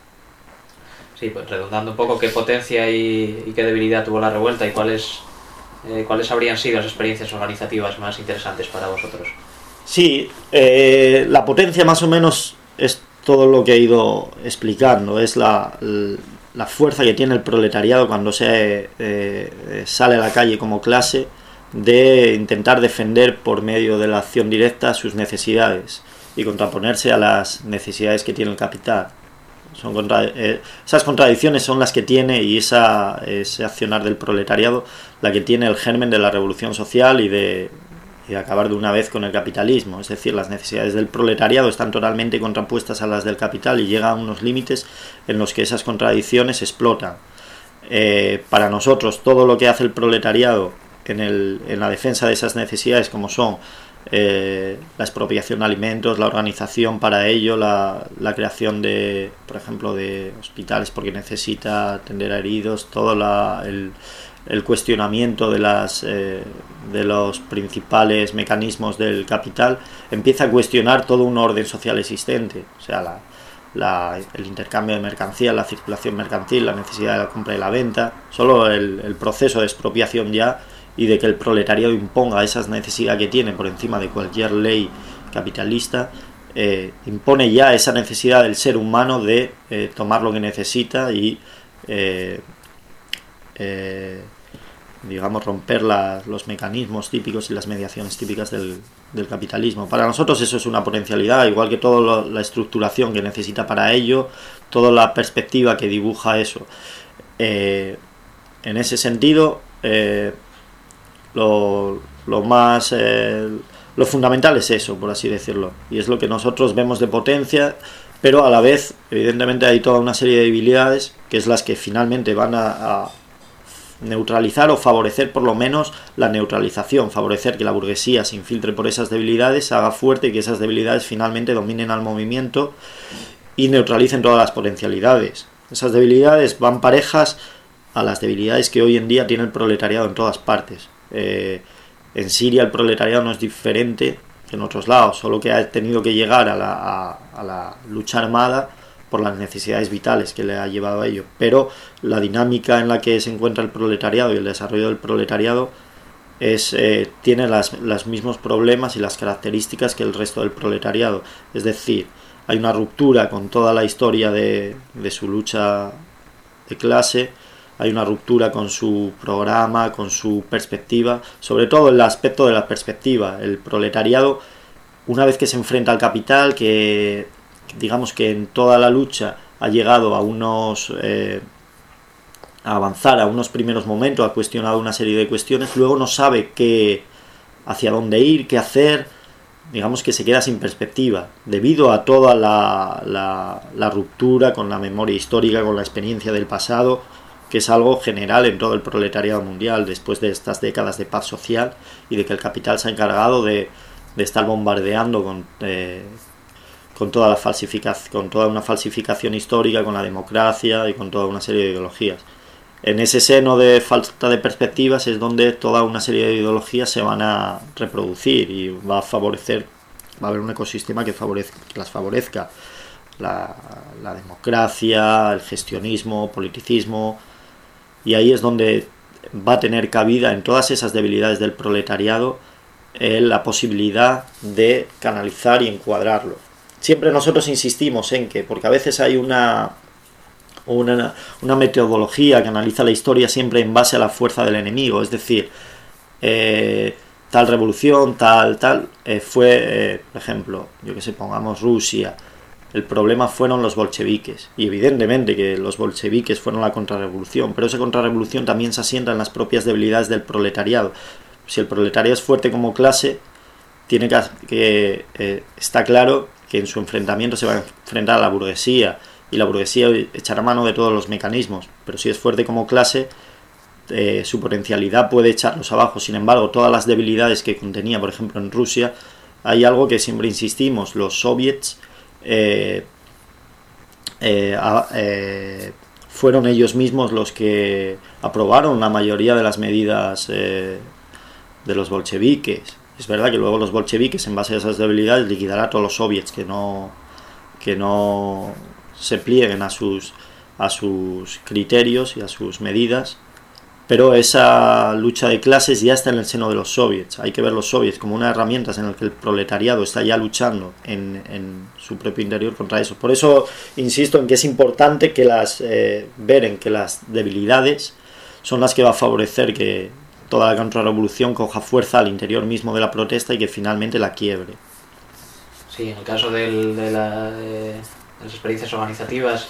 Sí, pues redundando un poco, ¿qué potencia y, y qué debilidad tuvo la revuelta y cuáles, eh, cuáles habrían sido las experiencias organizativas más interesantes para vosotros? Sí, eh, la potencia más o menos es todo lo que he ido explicando, es la, la fuerza que tiene el proletariado cuando se eh, sale a la calle como clase, de intentar defender por medio de la acción directa sus necesidades y contraponerse a las necesidades que tiene el capital. Son contra, eh, esas contradicciones son las que tiene, y esa, ese accionar del proletariado, la que tiene el germen de la revolución social y de, y de acabar de una vez con el capitalismo. Es decir, las necesidades del proletariado están totalmente contrapuestas a las del capital y llegan a unos límites en los que esas contradicciones explotan. Eh, para nosotros, todo lo que hace el proletariado En, el, en la defensa de esas necesidades, como son eh, la expropiación de alimentos, la organización para ello, la, la creación de, por ejemplo, de hospitales porque necesita atender a heridos, todo la, el, el cuestionamiento de, las, eh, de los principales mecanismos del capital, empieza a cuestionar todo un orden social existente, o sea, la, la, el intercambio de mercancías, la circulación mercantil, la necesidad de la compra y la venta, solo el, el proceso de expropiación ya, y de que el proletariado imponga esa necesidad que tiene por encima de cualquier ley capitalista, eh, impone ya esa necesidad del ser humano de eh, tomar lo que necesita y eh, eh, digamos romper la, los mecanismos típicos y las mediaciones típicas del, del capitalismo. Para nosotros eso es una potencialidad, igual que toda la estructuración que necesita para ello, toda la perspectiva que dibuja eso. Eh, en ese sentido, eh, Lo, lo más eh, lo fundamental es eso, por así decirlo, y es lo que nosotros vemos de potencia, pero a la vez evidentemente hay toda una serie de debilidades que es las que finalmente van a, a neutralizar o favorecer por lo menos la neutralización, favorecer que la burguesía se infiltre por esas debilidades, se haga fuerte y que esas debilidades finalmente dominen al movimiento y neutralicen todas las potencialidades. Esas debilidades van parejas a las debilidades que hoy en día tiene el proletariado en todas partes. Eh, en Siria el proletariado no es diferente que en otros lados, solo que ha tenido que llegar a la, a, a la lucha armada por las necesidades vitales que le ha llevado a ello, pero la dinámica en la que se encuentra el proletariado y el desarrollo del proletariado es, eh, tiene las, los mismos problemas y las características que el resto del proletariado, es decir, hay una ruptura con toda la historia de, de su lucha de clase, hay una ruptura con su programa, con su perspectiva, sobre todo el aspecto de la perspectiva. El proletariado, una vez que se enfrenta al capital, que digamos que en toda la lucha ha llegado a unos eh, a avanzar a unos primeros momentos, ha cuestionado una serie de cuestiones, luego no sabe qué, hacia dónde ir, qué hacer, digamos que se queda sin perspectiva, debido a toda la, la, la ruptura con la memoria histórica, con la experiencia del pasado, que es algo general en todo el proletariado mundial, después de estas décadas de paz social y de que el capital se ha encargado de, de estar bombardeando con, eh, con, toda la falsificación, con toda una falsificación histórica, con la democracia y con toda una serie de ideologías. En ese seno de falta de perspectivas es donde toda una serie de ideologías se van a reproducir y va a favorecer, va a haber un ecosistema que, favorezca, que las favorezca. La, la democracia, el gestionismo, politicismo, y ahí es donde va a tener cabida en todas esas debilidades del proletariado eh, la posibilidad de canalizar y encuadrarlo. Siempre nosotros insistimos en que, porque a veces hay una, una, una metodología que analiza la historia siempre en base a la fuerza del enemigo, es decir, eh, tal revolución, tal, tal, eh, fue, eh, por ejemplo, yo que sé, pongamos Rusia. El problema fueron los bolcheviques, y evidentemente que los bolcheviques fueron la contrarrevolución, pero esa contrarrevolución también se asienta en las propias debilidades del proletariado. Si el proletariado es fuerte como clase, tiene que, que eh, está claro que en su enfrentamiento se va a enfrentar a la burguesía, y la burguesía echará mano de todos los mecanismos, pero si es fuerte como clase, eh, su potencialidad puede echarlos abajo. Sin embargo, todas las debilidades que contenía, por ejemplo en Rusia, hay algo que siempre insistimos, los soviets eh, eh, eh, fueron ellos mismos los que aprobaron la mayoría de las medidas eh, de los bolcheviques. Es verdad que luego los bolcheviques, en base a esas debilidades, liquidarán a todos los soviets que no, que no se plieguen a sus, a sus criterios y a sus medidas, pero esa lucha de clases ya está en el seno de los soviets. Hay que ver los soviets como una herramienta en la que el proletariado está ya luchando en, en su propio interior contra eso. Por eso insisto en que es importante que las eh, ver en que las debilidades son las que va a favorecer que toda la contrarrevolución coja fuerza al interior mismo de la protesta y que finalmente la quiebre. Sí, en el caso del, de, la, de las experiencias organizativas,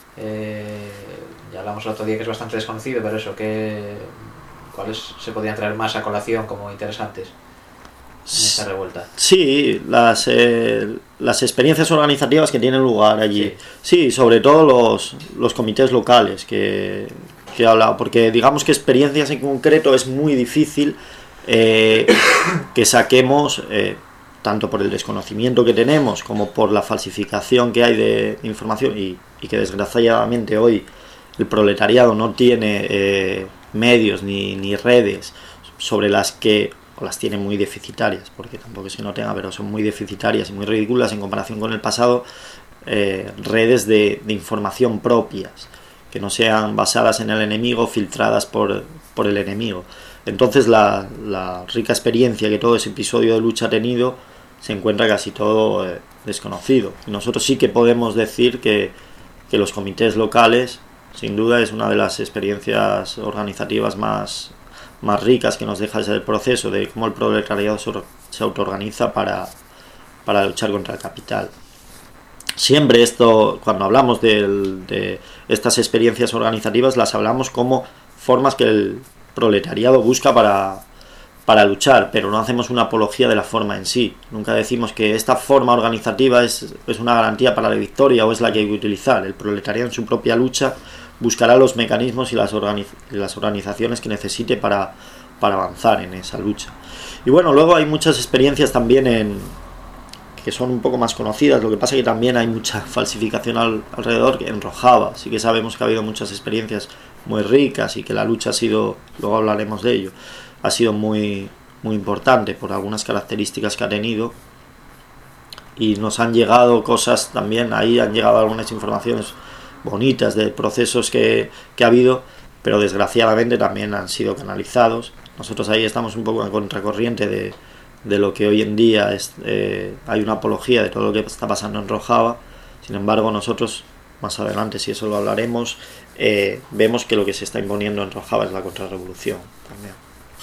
eh, ya hablamos el otro día que es bastante desconocido, pero eso, que, ¿cuáles se podrían traer más a colación como interesantes en esta revuelta? Sí, las, eh, las experiencias organizativas que tienen lugar allí. Sí, sí, sobre todo los, los comités locales que, que he hablado, porque digamos que experiencias en concreto es muy difícil eh, que saquemos, eh, tanto por el desconocimiento que tenemos como por la falsificación que hay de información y, y que desgraciadamente hoy el proletariado no tiene eh, medios ni, ni redes sobre las que, o las tiene muy deficitarias, porque tampoco es que no tenga, pero son muy deficitarias y muy ridículas en comparación con el pasado, eh, redes de, de información propias, que no sean basadas en el enemigo, filtradas por, por el enemigo. Entonces la, la rica experiencia que todo ese episodio de lucha ha tenido se encuentra casi todo eh, desconocido. Y nosotros sí que podemos decir que, que los comités locales, sin duda, es una de las experiencias organizativas más, más ricas que nos deja ese proceso de cómo el proletariado se autoorganiza para, para luchar contra el capital. Siempre esto, cuando hablamos de, de estas experiencias organizativas, las hablamos como formas que el proletariado busca para, para luchar, pero no hacemos una apología de la forma en sí. Nunca decimos que esta forma organizativa es, es una garantía para la victoria o es la que hay que utilizar. El proletariado en su propia lucha buscará los mecanismos y las, organiz las organizaciones que necesite para, para avanzar en esa lucha. Y bueno, luego hay muchas experiencias también en, que son un poco más conocidas, lo que pasa es que también hay mucha falsificación al, alrededor. En Rojava sí que sabemos que ha habido muchas experiencias muy ricas y que la lucha ha sido, luego hablaremos de ello, ha sido muy, muy importante por algunas características que ha tenido, y nos han llegado cosas también, ahí han llegado algunas informaciones bonitas de procesos que, que ha habido, pero desgraciadamente también han sido canalizados. Nosotros ahí estamos un poco en contracorriente de, de lo que hoy en día es, eh, hay una apología de todo lo que está pasando en Rojava. Sin embargo, nosotros más adelante, si eso lo hablaremos, eh, vemos que lo que se está imponiendo en Rojava es la contrarrevolución también.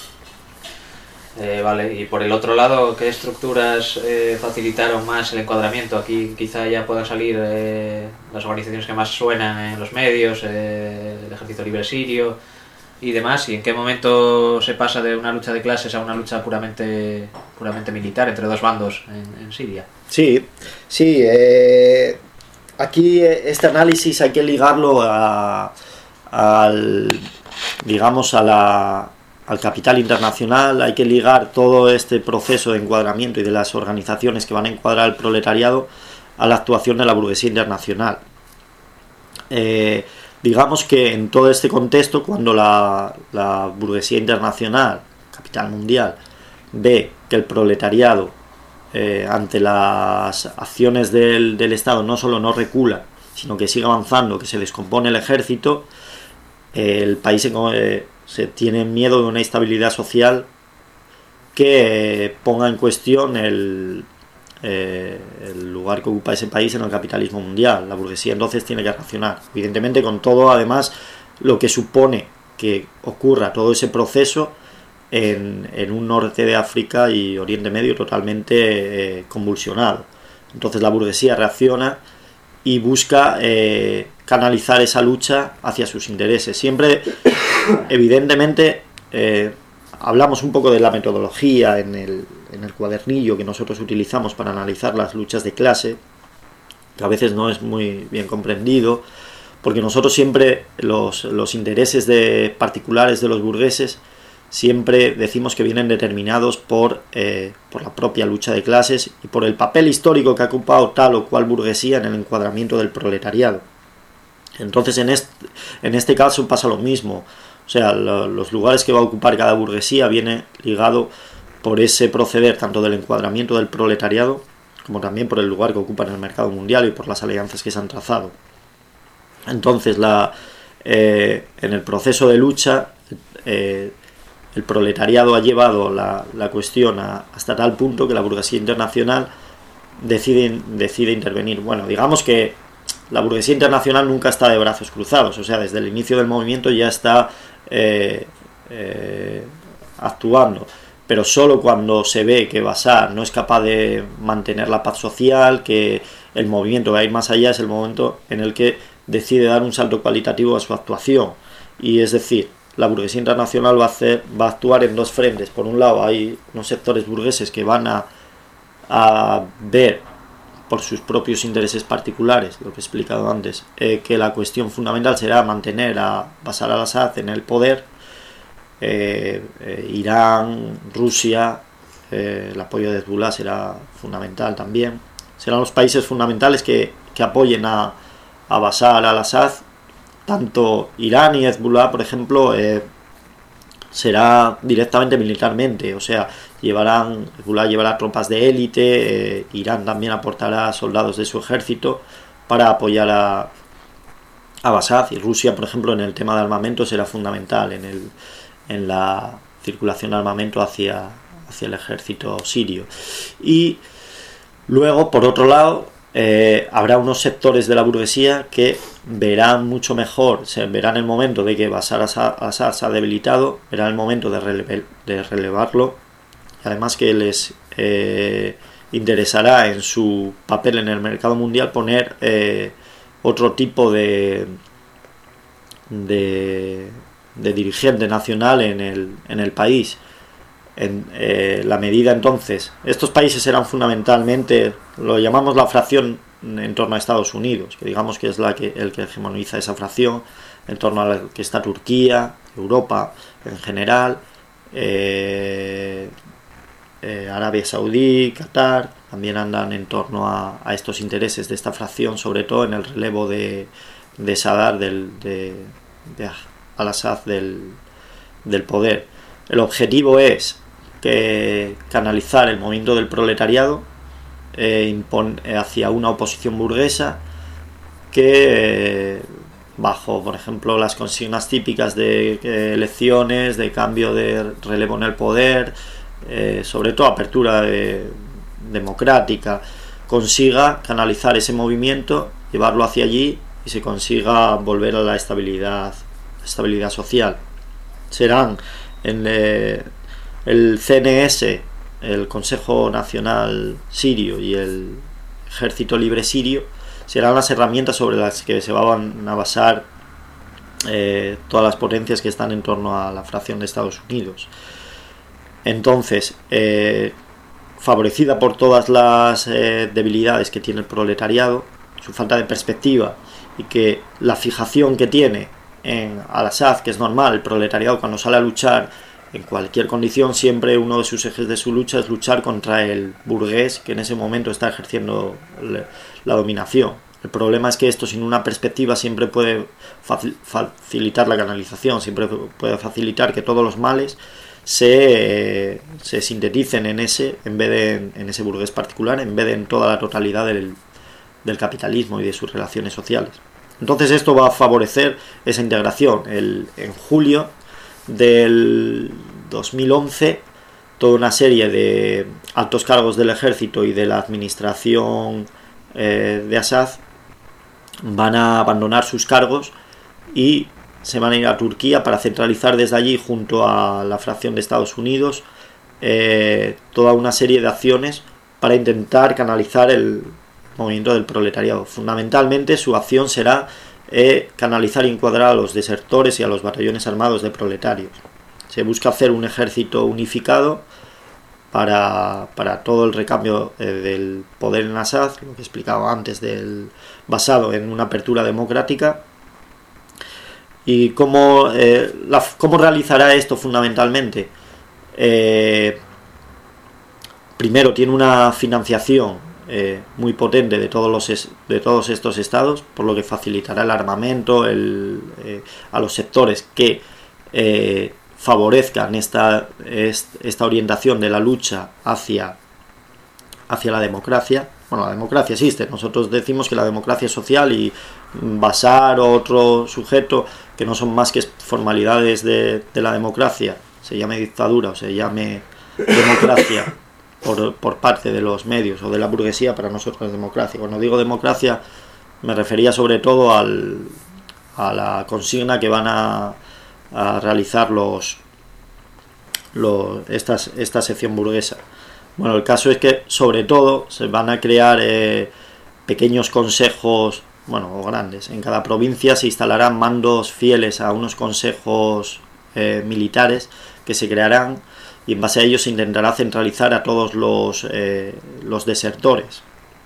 Eh, vale, y por el otro lado, ¿qué estructuras eh, facilitaron más el encuadramiento? Aquí quizá ya puedan salir eh, las organizaciones que más suenan en los medios, eh, el Ejército Libre Sirio y demás, y en qué momento se pasa de una lucha de clases a una lucha puramente puramente militar entre dos bandos en, en Siria. Sí, sí, eh, aquí este análisis hay que ligarlo a, al, digamos, a la... al capital internacional. Hay que ligar todo este proceso de encuadramiento y de las organizaciones que van a encuadrar al proletariado a la actuación de la burguesía internacional. Eh, digamos que en todo este contexto, cuando la, la burguesía internacional, capital mundial, ve que el proletariado eh, ante las acciones del, del Estado no solo no recula, sino que sigue avanzando, que se descompone el ejército, eh, el país se... Eh, se tiene miedo de una instabilidad social que eh, ponga en cuestión el, eh, el lugar que ocupa ese país en el capitalismo mundial. La burguesía entonces tiene que reaccionar, evidentemente con todo además lo que supone que ocurra todo ese proceso en, en un norte de África y Oriente Medio totalmente eh, convulsionado. Entonces la burguesía reacciona y busca eh, canalizar esa lucha hacia sus intereses. Siempre, evidentemente, eh, hablamos un poco de la metodología en el, en el cuadernillo que nosotros utilizamos para analizar las luchas de clase. que a veces no es muy bien comprendido, porque nosotros siempre, los, los intereses de particulares de los burgueses, siempre decimos que vienen determinados por, eh, por la propia lucha de clases y por el papel histórico que ha ocupado tal o cual burguesía en el encuadramiento del proletariado. Entonces en este, en este caso pasa lo mismo, o sea, lo, los lugares que va a ocupar cada burguesía viene ligado por ese proceder tanto del encuadramiento del proletariado como también por el lugar que ocupa en el mercado mundial y por las alianzas que se han trazado. Entonces la, eh, en el proceso de lucha eh, el proletariado ha llevado la, la cuestión a, hasta tal punto que la burguesía internacional decide, decide intervenir. Bueno, digamos que la burguesía internacional nunca está de brazos cruzados, o sea, desde el inicio del movimiento ya está eh, eh, actuando, pero solo cuando se ve que Bashar no es capaz de mantener la paz social, que el movimiento va a ir más allá, es el momento en el que decide dar un salto cualitativo a su actuación. Y es decir, la burguesía internacional va a, hacer, va a actuar en dos frentes. Por un lado hay unos sectores burgueses que van a, a ver por sus propios intereses particulares, lo que he explicado antes, eh, que la cuestión fundamental será mantener a Bashar al-Assad en el poder. eh, eh, Irán, Rusia, eh, el apoyo de Hezbollah será fundamental también. Serán los países fundamentales que, que apoyen a, a Bashar al-Assad. Tanto Irán y Hezbollah, por ejemplo, eh, será directamente militarmente, o sea, llevarán, Hezbollah llevará tropas de élite, eh, Irán también aportará soldados de su ejército para apoyar a, a Bashar, y Rusia, por ejemplo, en el tema de armamento será fundamental en, el, en la circulación de armamento hacia, hacia el ejército sirio. Y luego, por otro lado, Eh, habrá unos sectores de la burguesía que verán mucho mejor, se verán el momento de que Bashar al-Assad se ha debilitado, verán el momento de, rele de relevarlo, y además que les eh, interesará en su papel en el mercado mundial poner eh, otro tipo de, de, de dirigente nacional en el, en el país. En eh, la medida entonces, estos países serán fundamentalmente, lo llamamos la fracción en torno a Estados Unidos, que digamos que es la que, el que hegemoniza esa fracción, en torno a la que está Turquía, Europa en general, eh, eh, Arabia Saudí, Qatar, también andan en torno a, a estos intereses de esta fracción, sobre todo en el relevo de, de Sadar, del, de, de al-Assad del, del poder. El objetivo es que canalizar el movimiento del proletariado eh, impon, eh, hacia una oposición burguesa que eh, bajo, por ejemplo, las consignas típicas de eh, elecciones, de cambio de relevo en el poder, eh, sobre todo apertura de, democrática, consiga canalizar ese movimiento, llevarlo hacia allí y se consiga volver a la estabilidad, estabilidad social. Serán en eh, el C N S, el Consejo Nacional Sirio, y el Ejército Libre Sirio serán las herramientas sobre las que se van a basar eh, todas las potencias que están en torno a la fracción de Estados Unidos. Entonces, eh, favorecida por todas las eh, debilidades que tiene el proletariado, su falta de perspectiva y que la fijación que tiene en al-Assad, que es normal, el proletariado cuando sale a luchar en cualquier condición, siempre uno de sus ejes de su lucha es luchar contra el burgués que en ese momento está ejerciendo la dominación. El problema es que esto sin una perspectiva siempre puede facilitar la canalización, siempre puede facilitar que todos los males se, se sinteticen en ese, en vez de en, en ese burgués particular, en vez de en toda la totalidad del, del capitalismo y de sus relaciones sociales. Entonces esto va a favorecer esa integración. El, en julio del dos mil once, toda una serie de altos cargos del ejército y de la administración eh, de Assad van a abandonar sus cargos y se van a ir a Turquía para centralizar desde allí, junto a la fracción de Estados Unidos, eh, toda una serie de acciones para intentar canalizar el movimiento del proletariado. Fundamentalmente su acción será eh, canalizar y encuadrar a los desertores y a los batallones armados de proletarios. Se busca hacer un ejército unificado para, para todo el recambio eh, del poder en Assad, lo que explicaba antes, del, basado en una apertura democrática. ¿Y cómo, eh, la, cómo realizará esto fundamentalmente? Eh, primero, tiene una financiación eh, muy potente de todos, los es, de todos estos estados, por lo que facilitará el armamento el, eh, a los sectores que eh, favorezcan esta, esta orientación de la lucha hacia, hacia la democracia. Bueno, la democracia existe, nosotros decimos que la democracia es social, y Bashar o otro sujeto que no son más que formalidades de, de la democracia, se llame dictadura o se llame democracia por, por parte de los medios o de la burguesía, para nosotros es democracia. Cuando digo democracia me refería sobre todo al, a la consigna que van a, a realizar los, los estas, esta sección burguesa. Bueno, el caso es que sobre todo se van a crear eh, pequeños consejos, bueno, o grandes. En cada provincia se instalarán mandos fieles a unos consejos eh, militares que se crearán, y en base a ellos se intentará centralizar a todos los, eh, los desertores.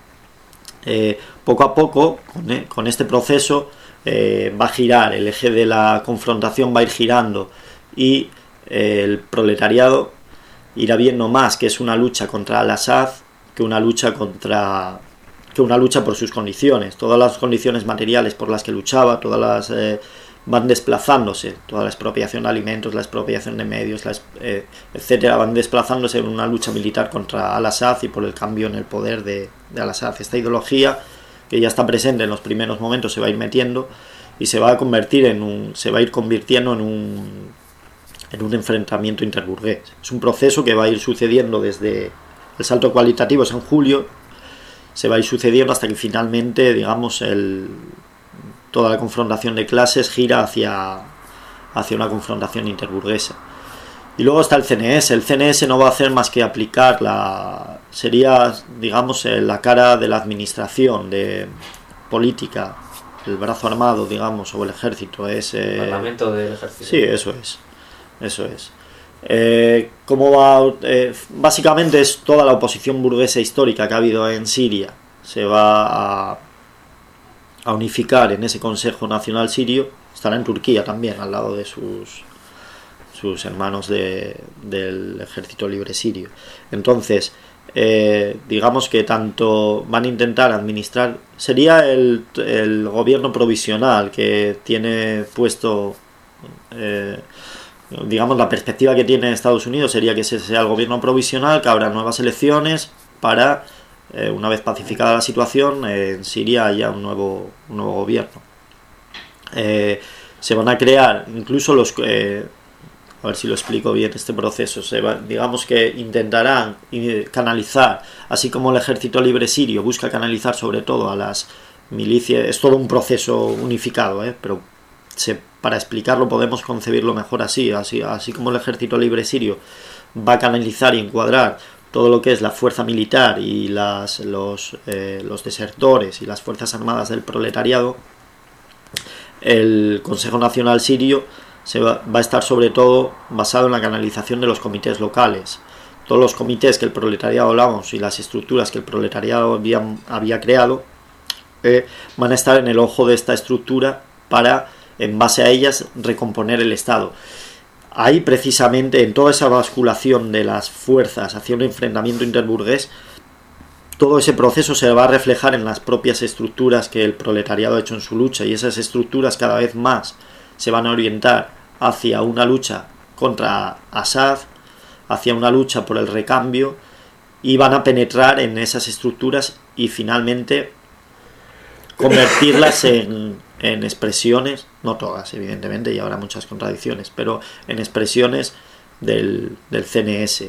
Eh, poco a poco, con, eh, con este proceso, eh, va a girar, el eje de la confrontación va a ir girando, y eh, el proletariado irá viendo más que es una lucha contra Al-Assad que una lucha contra que una lucha por sus condiciones. Todas las condiciones materiales por las que luchaba, todas las eh, van desplazándose, toda la expropiación de alimentos, la expropiación de medios, la, eh, etcétera, van desplazándose en una lucha militar contra Al-Assad y por el cambio en el poder de, de Al-Assad. Esta ideología, que ya está presente en los primeros momentos, se va a ir metiendo y se va a convertir en un, se va a ir convirtiendo en un en un enfrentamiento interburgués. Es un proceso que va a ir sucediendo desde el salto cualitativo, es en julio, se va a ir sucediendo hasta que finalmente, digamos, el, toda la confrontación de clases gira hacia, hacia una confrontación interburguesa. Y luego está el C N S. El C N S no va a hacer más que aplicar la... sería, digamos, la cara de la administración, de política, el brazo armado, digamos, o el ejército. Es, eh, el parlamento del ejército. Sí, eso es. Eso es. Eh, ¿Cómo va? Eh, básicamente es toda la oposición burguesa histórica que ha habido en Siria. Se va a, a unificar en ese Consejo Nacional Sirio. Estará en Turquía también, al lado de sus, sus hermanos de, del Ejército Libre Sirio. Entonces, eh, digamos que tanto van a intentar administrar... Sería el, el gobierno provisional que tiene puesto... Eh, digamos, la perspectiva que tiene Estados Unidos sería que ese sea el gobierno provisional, que habrá nuevas elecciones para, eh, una vez pacificada la situación, eh, en Siria haya un nuevo, un nuevo gobierno. Eh, se van a crear incluso los... Eh, a ver si lo explico bien este proceso. Se va, digamos que intentarán canalizar, así como el Ejército Libre Sirio busca canalizar sobre todo a las milicias. Es todo un proceso unificado, ¿eh? pero se... para explicarlo podemos concebirlo mejor así, así, así como el Ejército Libre Sirio va a canalizar y encuadrar todo lo que es la fuerza militar y las, los, eh, los desertores y las fuerzas armadas del proletariado, el Consejo Nacional Sirio se va, va a estar sobre todo basado en la canalización de los comités locales. Todos los comités que el proletariado hablamos y las estructuras que el proletariado había, había creado eh, van a estar en el ojo de esta estructura para, en base a ellas, recomponer el Estado. Ahí, precisamente, en toda esa basculación de las fuerzas hacia un enfrentamiento interburgués, todo ese proceso se va a reflejar en las propias estructuras que el proletariado ha hecho en su lucha, y esas estructuras cada vez más se van a orientar hacia una lucha contra Assad, hacia una lucha por el recambio, y van a penetrar en esas estructuras y finalmente convertirlas en, en expresiones, no todas evidentemente, y habrá muchas contradicciones, pero en expresiones del, del C N S.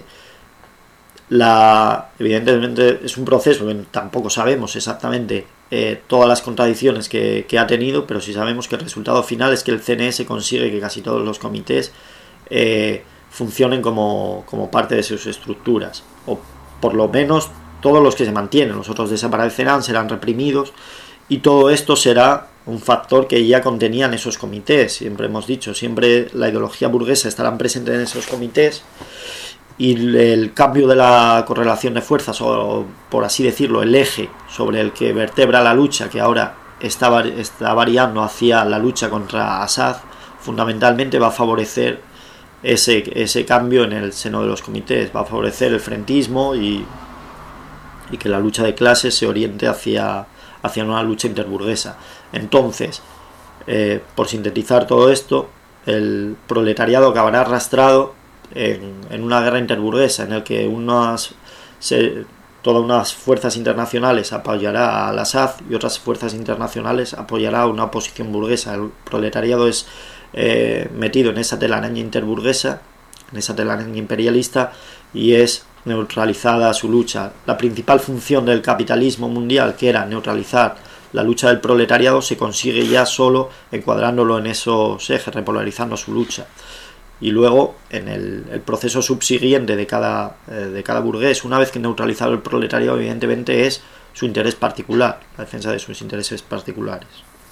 La, evidentemente es un proceso que tampoco sabemos exactamente eh, todas las contradicciones que, que ha tenido, pero sí sabemos que el resultado final es que el C N S consigue que casi todos los comités eh, funcionen como, como parte de sus estructuras, o por lo menos todos los que se mantienen. Los otros desaparecerán, serán reprimidos, y todo esto será un factor que ya contenían esos comités. Siempre hemos dicho, siempre la ideología burguesa estará presente en esos comités, y el cambio de la correlación de fuerzas, o por así decirlo, el eje sobre el que vertebra la lucha, que ahora está, está variando hacia la lucha contra Assad, fundamentalmente va a favorecer ese, ese cambio en el seno de los comités, va a favorecer el frentismo y, y que la lucha de clases se oriente hacia, hacia una lucha interburguesa. Entonces, eh, por sintetizar todo esto, el proletariado acabará arrastrado en, en una guerra interburguesa en el que unas, se, todas unas fuerzas internacionales apoyará al Assad y otras fuerzas internacionales apoyará a una oposición burguesa. El proletariado es eh, metido en esa telaraña interburguesa, en esa telaraña imperialista, y es neutralizada su lucha. La principal función del capitalismo mundial, que era neutralizar la lucha del proletariado, se consigue ya solo encuadrándolo en esos ejes, repolarizando su lucha. Y luego, en el, el proceso subsiguiente de cada, eh, de cada burgués, una vez que neutralizado el proletariado, evidentemente es su interés particular, la defensa de sus intereses particulares.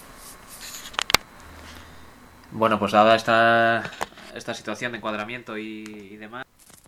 Bueno, pues dada esta, esta situación de encuadramiento y, y demás...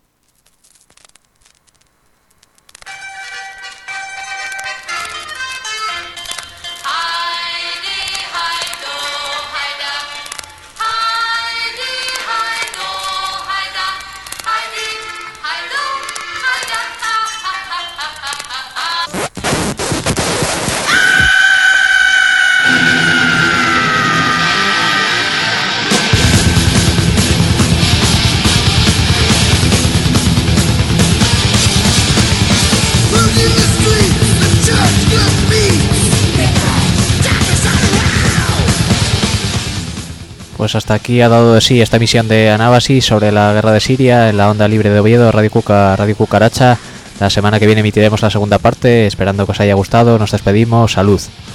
Pues hasta aquí ha dado de sí esta emisión de Anábasis sobre la guerra de Siria en la onda libre de Oviedo, Radio Cuca, Radio Cucaracha. La semana que viene emitiremos la segunda parte, esperando que os haya gustado. Nos despedimos, salud.